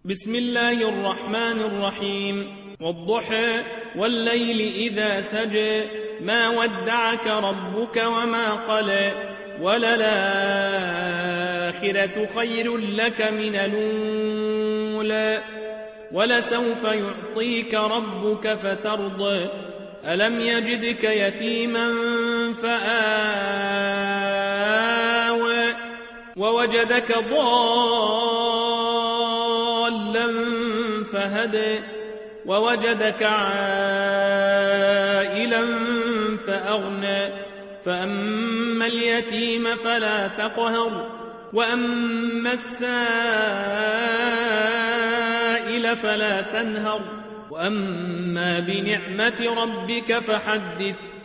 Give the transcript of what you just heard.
بسم الله الرحمن الرحيم. والضحى والليل إذا سجى ما ودعك ربك وما قلى وللآخرة خير لك من الأولى ولسوف يعطيك ربك فترضى ألم يجدك يتيما فآوى ووجدك ضالا فهدى ووجدك عائلا فأغنى فأما اليتيم فلا تقهر وأما السائل فلا تنهر وأما بنعمة ربك فحدث